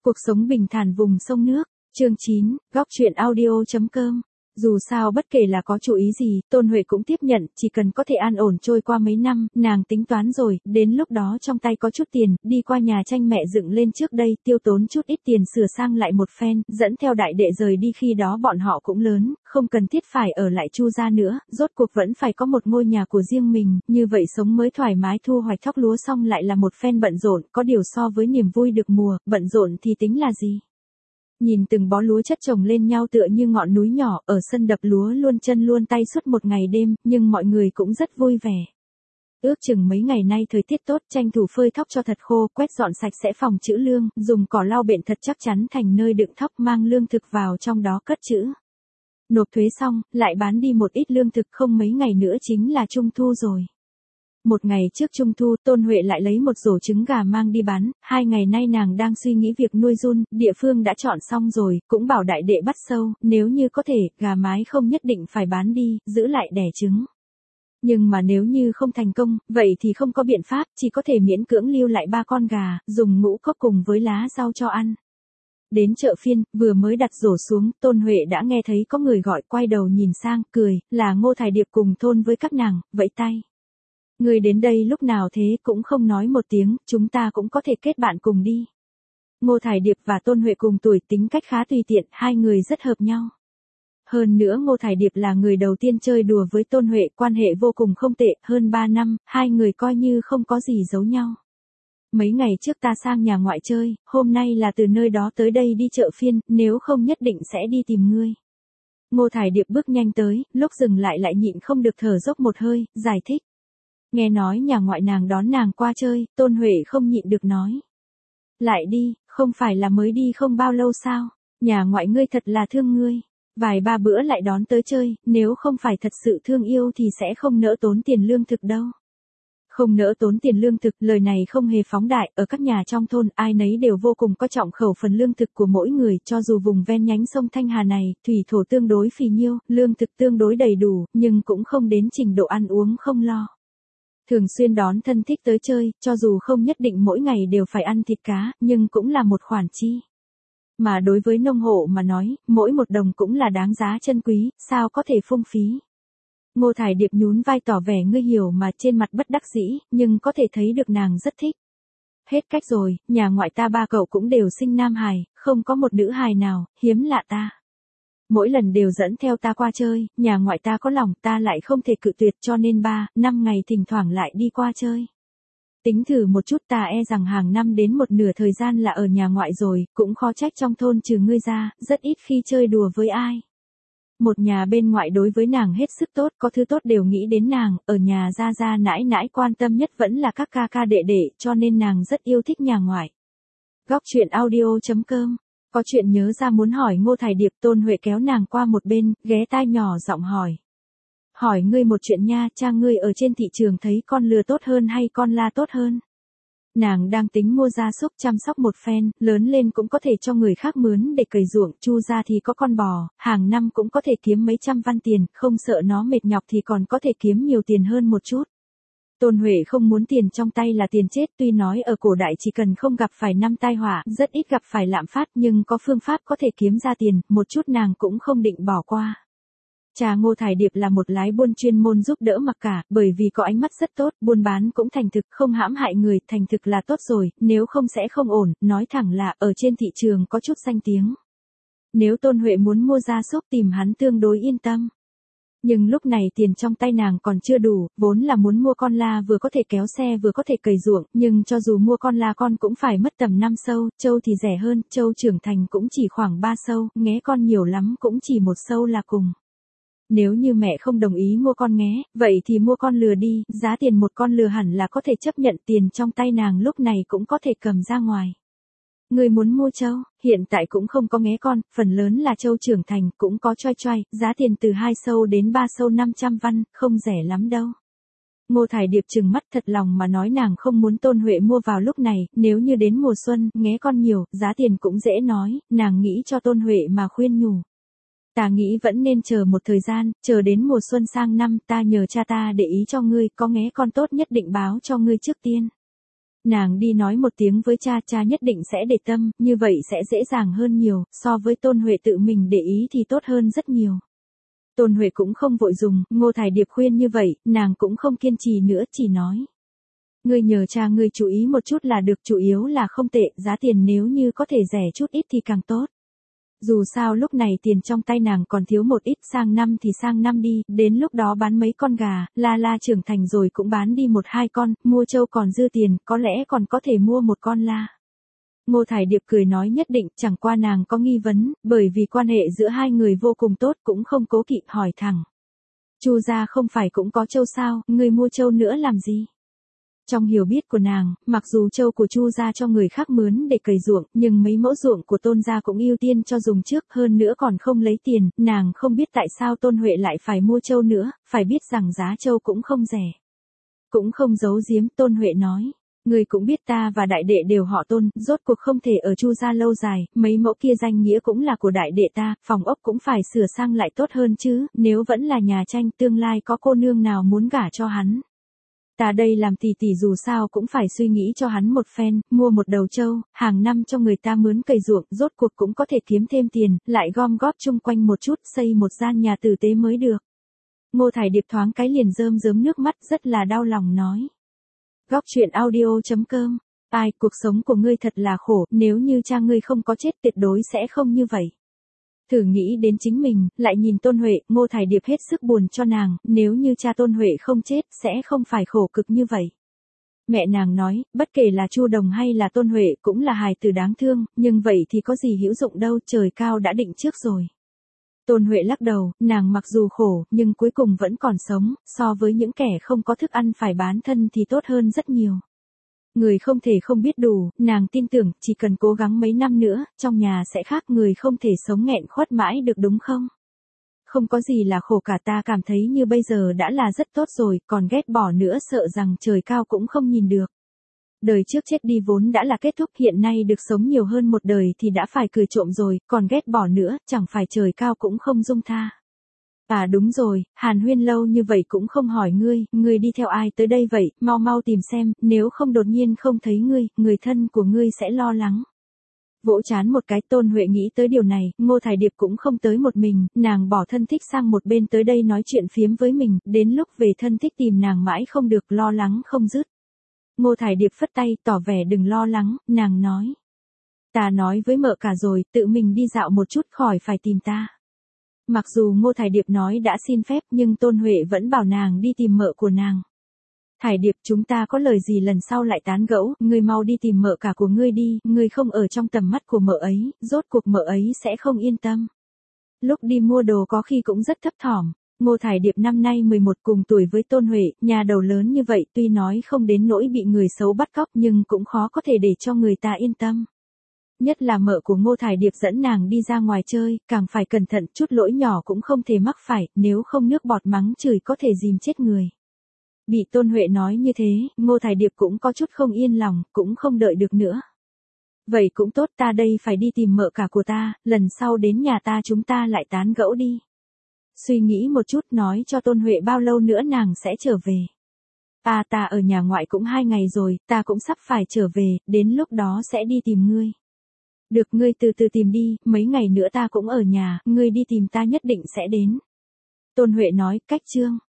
Cuộc sống bình thản vùng sông nước, chương 9, góc truyện audio.com. Dù sao bất kể là có chủ ý gì, Tôn Huệ cũng tiếp nhận, chỉ cần có thể an ổn trôi qua mấy năm, nàng tính toán rồi, đến lúc đó trong tay có chút tiền, đi qua nhà tranh mẹ dựng lên trước đây, tiêu tốn chút ít tiền sửa sang lại một phen, dẫn theo đại đệ rời đi, khi đó bọn họ cũng lớn, không cần thiết phải ở lại Chu gia nữa, rốt cuộc vẫn phải có một ngôi nhà của riêng mình, như vậy sống mới thoải mái. Thu hoạch thóc lúa xong lại là một phen bận rộn, có điều so với niềm vui được mùa, bận rộn thì tính là gì? Nhìn từng bó lúa chất chồng lên nhau tựa như ngọn núi nhỏ, ở sân đập lúa luôn chân luôn tay suốt một ngày đêm, nhưng mọi người cũng rất vui vẻ. Ước chừng mấy ngày nay thời tiết tốt, tranh thủ phơi thóc cho thật khô, quét dọn sạch sẽ phòng trữ lương, dùng cỏ lau bện thật chắc chắn thành nơi đựng thóc, mang lương thực vào trong đó cất trữ. Nộp thuế xong, lại bán đi một ít lương thực, không mấy ngày nữa chính là Trung thu rồi. Một ngày trước Trung thu, Tôn Huệ lại lấy một rổ trứng gà mang đi bán, 2 ngày nay nàng đang suy nghĩ việc nuôi giun, địa phương đã chọn xong rồi, cũng bảo đại đệ bắt sâu, nếu như có thể, gà mái không nhất định phải bán đi, giữ lại đẻ trứng. Nhưng mà nếu như không thành công, vậy thì không có biện pháp, chỉ có thể miễn cưỡng lưu lại 3 con gà, dùng ngũ cốc cùng với lá rau cho ăn. Đến chợ phiên, vừa mới đặt rổ xuống, Tôn Huệ đã nghe thấy có người gọi, quay đầu nhìn sang, cười, là Ngô Thải Điệp cùng thôn với các nàng, vẫy tay. Người đến đây lúc nào thế, cũng không nói một tiếng, chúng ta cũng có thể kết bạn cùng đi. Ngô Thải Điệp và Tôn Huệ cùng tuổi, tính cách khá tùy tiện, hai người rất hợp nhau. Hơn nữa Ngô Thải Điệp là người đầu tiên chơi đùa với Tôn Huệ, quan hệ vô cùng không tệ, hơn 3 năm, hai người coi như không có gì giấu nhau. Mấy ngày trước ta sang nhà ngoại chơi, hôm nay là từ nơi đó tới đây đi chợ phiên, nếu không nhất định sẽ đi tìm ngươi. Ngô Thải Điệp bước nhanh tới, lúc dừng lại nhịn không được thở dốc một hơi, giải thích. Nghe nói nhà ngoại nàng đón nàng qua chơi, Tôn Huệ không nhịn được nói. Lại đi, không phải là mới đi không bao lâu sao, nhà ngoại ngươi thật là thương ngươi. Vài ba bữa lại đón tới chơi, nếu không phải thật sự thương yêu thì sẽ không nỡ tốn tiền lương thực đâu. Không nỡ tốn tiền lương thực, lời này không hề phóng đại, ở các nhà trong thôn, ai nấy đều vô cùng coi trọng khẩu phần lương thực của mỗi người, cho dù vùng ven nhánh sông Thanh Hà này, thủy thổ tương đối phì nhiêu, lương thực tương đối đầy đủ, nhưng cũng không đến trình độ ăn uống không lo. Thường xuyên đón thân thích tới chơi, cho dù không nhất định mỗi ngày đều phải ăn thịt cá, nhưng cũng là một khoản chi. Mà đối với nông hộ mà nói, mỗi một đồng cũng là đáng giá chân quý, sao có thể phung phí. Ngô Thải Điệp nhún vai tỏ vẻ ngươi hiểu mà, trên mặt bất đắc dĩ, nhưng có thể thấy được nàng rất thích. Hết cách rồi, nhà ngoại ta 3 cậu cũng đều sinh nam hài, không có một nữ hài nào, hiếm lạ ta. Mỗi lần đều dẫn theo ta qua chơi, nhà ngoại ta có lòng ta lại không thể cự tuyệt, cho nên 3-5 ngày thỉnh thoảng lại đi qua chơi. Tính thử một chút, ta e rằng hàng năm đến một nửa thời gian là ở nhà ngoại rồi, cũng khó trách trong thôn trừ ngươi ra, rất ít khi chơi đùa với ai. Một nhà bên ngoại đối với nàng hết sức tốt, có thứ tốt đều nghĩ đến nàng, ở nhà gia nãi nãi quan tâm nhất vẫn là các ca ca đệ đệ, cho nên nàng rất yêu thích nhà ngoại. Góc truyện audio.com. Có chuyện nhớ ra muốn hỏi Ngô Thải Điệp. Tôn Huệ kéo nàng qua một bên, ghé tai nhỏ giọng hỏi. Hỏi ngươi một chuyện nha, cha ngươi ở trên thị trường thấy con lừa tốt hơn hay con la tốt hơn? Nàng đang tính mua gia súc chăm sóc một phen, lớn lên cũng có thể cho người khác mướn để cày ruộng, Chu gia thì có con bò, hàng năm cũng có thể kiếm mấy trăm văn tiền, không sợ nó mệt nhọc thì còn có thể kiếm nhiều tiền hơn một chút. Tôn Huệ không muốn tiền trong tay là tiền chết, tuy nói ở cổ đại chỉ cần không gặp phải năm tai họa, rất ít gặp phải lạm phát, nhưng có phương pháp có thể kiếm ra tiền, một chút nàng cũng không định bỏ qua. Cha Ngô Thải Điệp là một lái buôn chuyên môn giúp đỡ mặc cả, bởi vì có ánh mắt rất tốt, buôn bán cũng thành thực, không hãm hại người, thành thực là tốt rồi, nếu không sẽ không ổn, nói thẳng là ở trên thị trường có chút danh tiếng. Nếu Tôn Huệ muốn mua gia súc tìm hắn tương đối yên tâm. Nhưng lúc này tiền trong tay nàng còn chưa đủ, vốn là muốn mua con la vừa có thể kéo xe vừa có thể cày ruộng, nhưng cho dù mua con la con cũng phải mất tầm 5 sâu, trâu thì rẻ hơn, trâu trưởng thành cũng chỉ khoảng 3 sâu, nghé con nhiều lắm cũng chỉ 1 sâu là cùng. Nếu như mẹ không đồng ý mua con nghé, vậy thì mua con lừa đi, giá tiền một con lừa hẳn là có thể chấp nhận, tiền trong tay nàng lúc này cũng có thể cầm ra ngoài. Người muốn mua trâu, hiện tại cũng không có nghé con, phần lớn là trâu trưởng thành, cũng có choai, giá tiền từ 2 sâu đến 3 sâu 500 văn, không rẻ lắm đâu. Ngô Thải Điệp trừng mắt thật lòng mà nói nàng không muốn Tôn Huệ mua vào lúc này, nếu như đến mùa xuân, nghé con nhiều, giá tiền cũng dễ nói, nàng nghĩ cho Tôn Huệ mà khuyên nhủ. Ta nghĩ vẫn nên chờ một thời gian, chờ đến mùa xuân sang năm, ta nhờ cha ta để ý cho ngươi, có nghé con tốt nhất định báo cho ngươi trước tiên. Nàng đi nói một tiếng với cha, cha nhất định sẽ để tâm, như vậy sẽ dễ dàng hơn nhiều, so với Tôn Huệ tự mình để ý thì tốt hơn rất nhiều. Tôn Huệ cũng không vội dùng, Ngô Thải Điệp khuyên như vậy, nàng cũng không kiên trì nữa, chỉ nói. Ngươi nhờ cha ngươi chú ý một chút là được, chủ yếu là không tệ, giá tiền nếu như có thể rẻ chút ít thì càng tốt. Dù sao lúc này tiền trong tay nàng còn thiếu một ít, sang năm thì sang năm đi, đến lúc đó bán mấy con gà, La La trưởng thành rồi cũng bán đi 1-2 con, mua trâu còn dư tiền, có lẽ còn có thể mua một con la. Ngô Thải Điệp cười nói nhất định, chẳng qua nàng có nghi vấn, bởi vì quan hệ giữa hai người vô cùng tốt cũng không cố kỵ hỏi thẳng. Chu gia không phải cũng có trâu sao, người mua trâu nữa làm gì? Trong hiểu biết của nàng, mặc dù trâu của Chu gia cho người khác mướn để cày ruộng, nhưng mấy mẫu ruộng của Tôn gia cũng ưu tiên cho dùng trước, hơn nữa còn không lấy tiền, nàng không biết tại sao Tôn Huệ lại phải mua trâu nữa, phải biết rằng giá trâu cũng không rẻ. Cũng không giấu giếm, Tôn Huệ nói. Người cũng biết ta và đại đệ đều họ Tôn, rốt cuộc không thể ở Chu gia lâu dài, mấy mẫu kia danh nghĩa cũng là của đại đệ ta, phòng ốc cũng phải sửa sang lại tốt hơn chứ, nếu vẫn là nhà tranh tương lai có cô nương nào muốn gả cho hắn. Ta đây làm tỷ tỷ dù sao cũng phải suy nghĩ cho hắn một phen, mua một đầu trâu, hàng năm cho người ta mướn cày ruộng, rốt cuộc cũng có thể kiếm thêm tiền, lại gom góp chung quanh một chút, xây một gian nhà tử tế mới được. Ngô Thải Điệp thoáng cái liền rơm rớm nước mắt, rất là đau lòng nói. Góc truyện audio.com. Ai, cuộc sống của ngươi thật là khổ, nếu như cha ngươi không có chết tuyệt đối sẽ không như vậy. Thử nghĩ đến chính mình, lại nhìn Tôn Huệ, Ngô Thải Điệp hết sức buồn cho nàng, nếu như cha Tôn Huệ không chết, sẽ không phải khổ cực như vậy. Mẹ nàng nói, bất kể là Chu Đồng hay là Tôn Huệ cũng là hài tử đáng thương, nhưng vậy thì có gì hữu dụng đâu, trời cao đã định trước rồi. Tôn Huệ lắc đầu, nàng mặc dù khổ, nhưng cuối cùng vẫn còn sống, so với những kẻ không có thức ăn phải bán thân thì tốt hơn rất nhiều. Người không thể không biết đủ, nàng tin tưởng, chỉ cần cố gắng mấy năm nữa, trong nhà sẽ khác, người không thể sống nghẹn khuất mãi được đúng không? Không có gì là khổ cả, ta cảm thấy như bây giờ đã là rất tốt rồi, còn ghét bỏ nữa sợ rằng trời cao cũng không nhìn được. Đời trước chết đi vốn đã là kết thúc, hiện nay được sống nhiều hơn một đời thì đã phải cười trộm rồi, còn ghét bỏ nữa, chẳng phải trời cao cũng không dung tha. À đúng rồi, Hàn Huyên lâu như vậy cũng không hỏi ngươi đi theo ai tới đây vậy, mau mau tìm xem, nếu không đột nhiên không thấy ngươi, người thân của ngươi sẽ lo lắng. Vỗ chán một cái, Tôn Huệ nghĩ tới điều này, Ngô Thải Điệp cũng không tới một mình, nàng bỏ thân thích sang một bên tới đây nói chuyện phiếm với mình, đến lúc về thân thích tìm nàng mãi không được, lo lắng không dứt. Ngô Thải Điệp phất tay, tỏ vẻ đừng lo lắng, nàng nói. Ta nói với mợ cả rồi, tự mình đi dạo một chút khỏi phải tìm ta. Mặc dù Ngô Thải Điệp nói đã xin phép nhưng Tôn Huệ vẫn bảo nàng đi tìm mợ của nàng. Thải Điệp, chúng ta có lời gì lần sau lại tán gẫu, ngươi mau đi tìm mợ cả của ngươi đi, ngươi không ở trong tầm mắt của mợ ấy, rốt cuộc mợ ấy sẽ không yên tâm. Lúc đi mua đồ có khi cũng rất thấp thỏm. Ngô Thải Điệp năm nay 11 cùng tuổi với Tôn Huệ, nhà đầu lớn như vậy tuy nói không đến nỗi bị người xấu bắt cóc nhưng cũng khó có thể để cho người ta yên tâm. Nhất là mợ của Ngô Thải Điệp dẫn nàng đi ra ngoài chơi, càng phải cẩn thận, chút lỗi nhỏ cũng không thể mắc phải, nếu không nước bọt mắng chửi có thể dìm chết người. Bị Tôn Huệ nói như thế, Ngô Thải Điệp cũng có chút không yên lòng, cũng không đợi được nữa. Vậy cũng tốt, ta đây phải đi tìm mợ cả của ta, lần sau đến nhà ta chúng ta lại tán gẫu đi. Suy nghĩ một chút nói cho Tôn Huệ bao lâu nữa nàng sẽ trở về. Ta ở nhà ngoại cũng 2 ngày rồi, ta cũng sắp phải trở về, đến lúc đó sẽ đi tìm ngươi. Được, ngươi từ từ tìm đi, mấy ngày nữa ta cũng ở nhà, ngươi đi tìm ta nhất định sẽ đến. Tôn Huệ nói, cách chương.